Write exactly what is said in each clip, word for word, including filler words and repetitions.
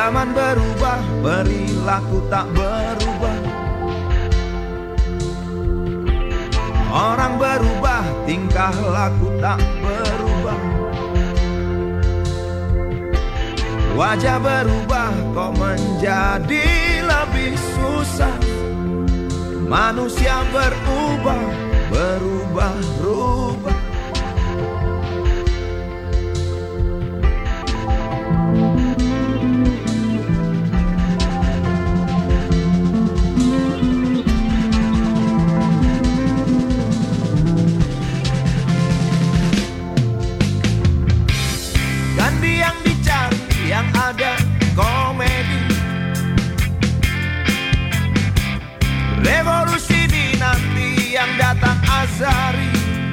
Zaman berubah, perilaku tak berubah. Orang berubah, tingkah laku tak berubah. Wajah berubah, kok menjadi lebih susah. Manusia berubah, berubah-ubah. Ganti yang dicari, yang ada komedi. Revolusi dinanti, yang datang azari.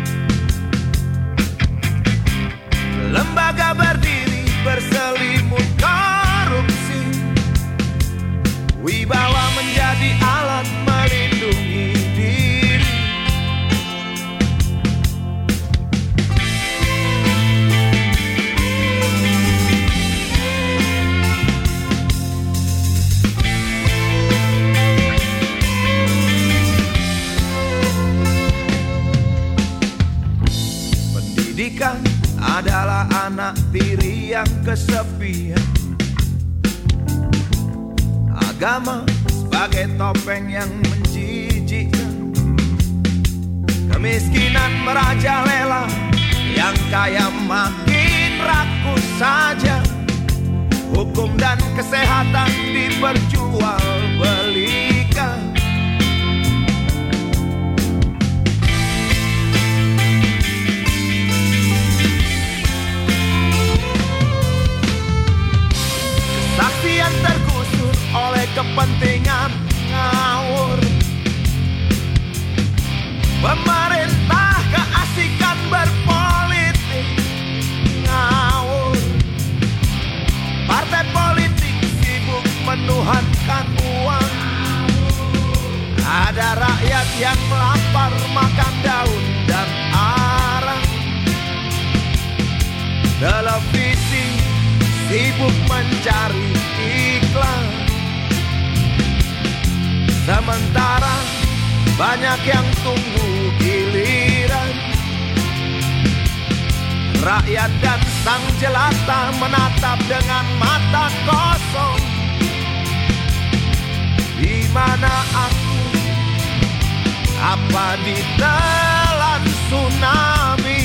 Lembaga berdiri berselimut korupsi. Wibawa menjadi alat melindungi diri. Pendidikan adalah anak tiri yang kesepian. Agama sebagai topeng yang menjijikkan. Kemiskinan merajalela, yang kaya makin rakus saja. Hukum dan kesehatan diperjualbelikan. Kesaksian tergusur oleh kepentingan ngawur. Pemerintah keasikan berpolitik ngawur. Partai politik sibuk menuhankan uang. Ada rakyat yang lapar makan daun dan arang. Televisi sibuk mencari iklan. Sementara banyak yang tunggu giliran. Rakyat dan sang jelata menatap dengan mata kosong. Di mana aku? Apa ditelan tsunami?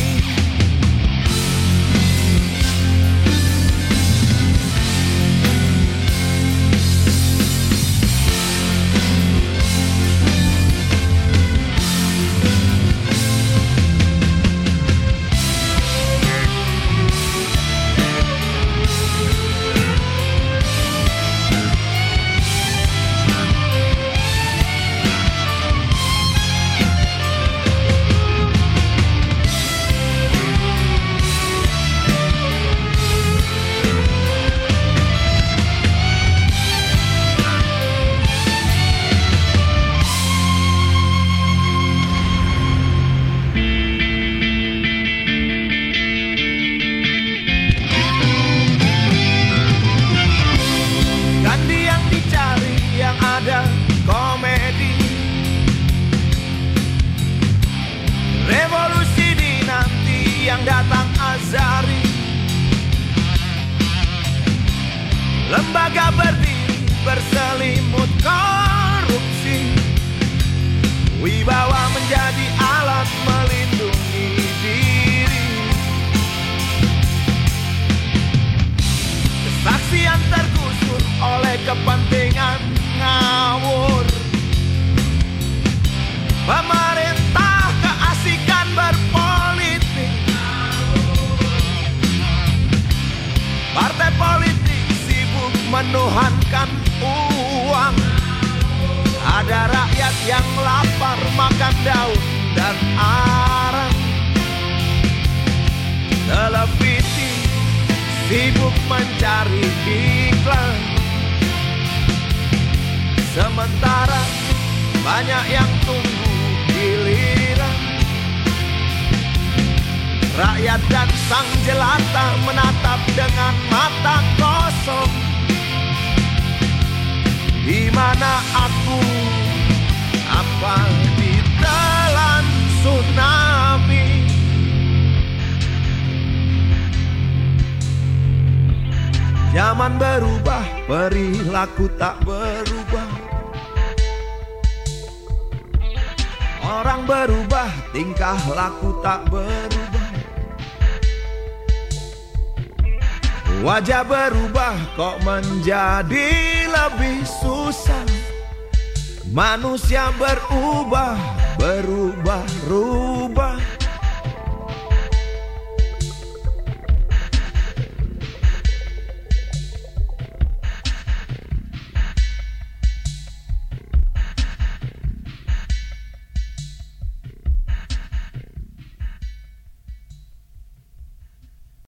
Komedi. Revolusi dinanti, yang datang azari. Lembaga berdiri berselimut korupsi. Wibawa menjadi alat melindungi diri. Kesaksian tergusur oleh kepentingan ngawur. Pemerintah keasikan berpolitik. Partai politik sibuk menuhankan uang. Ada rakyat yang lapar makan daun dan arang. Televisi sibuk mencari iklan. Sementara banyak yang tunggu giliran. Rakyat dan sang jelata menatap dengan mata kosong. mana aku? Apa ditelan tsunami? Zaman berubah, perilaku tak berubah. Orang berubah, tingkah laku tak berubah. Wajah berubah, kok menjadi lebih susah. Manusia berubah, berubah-ubah.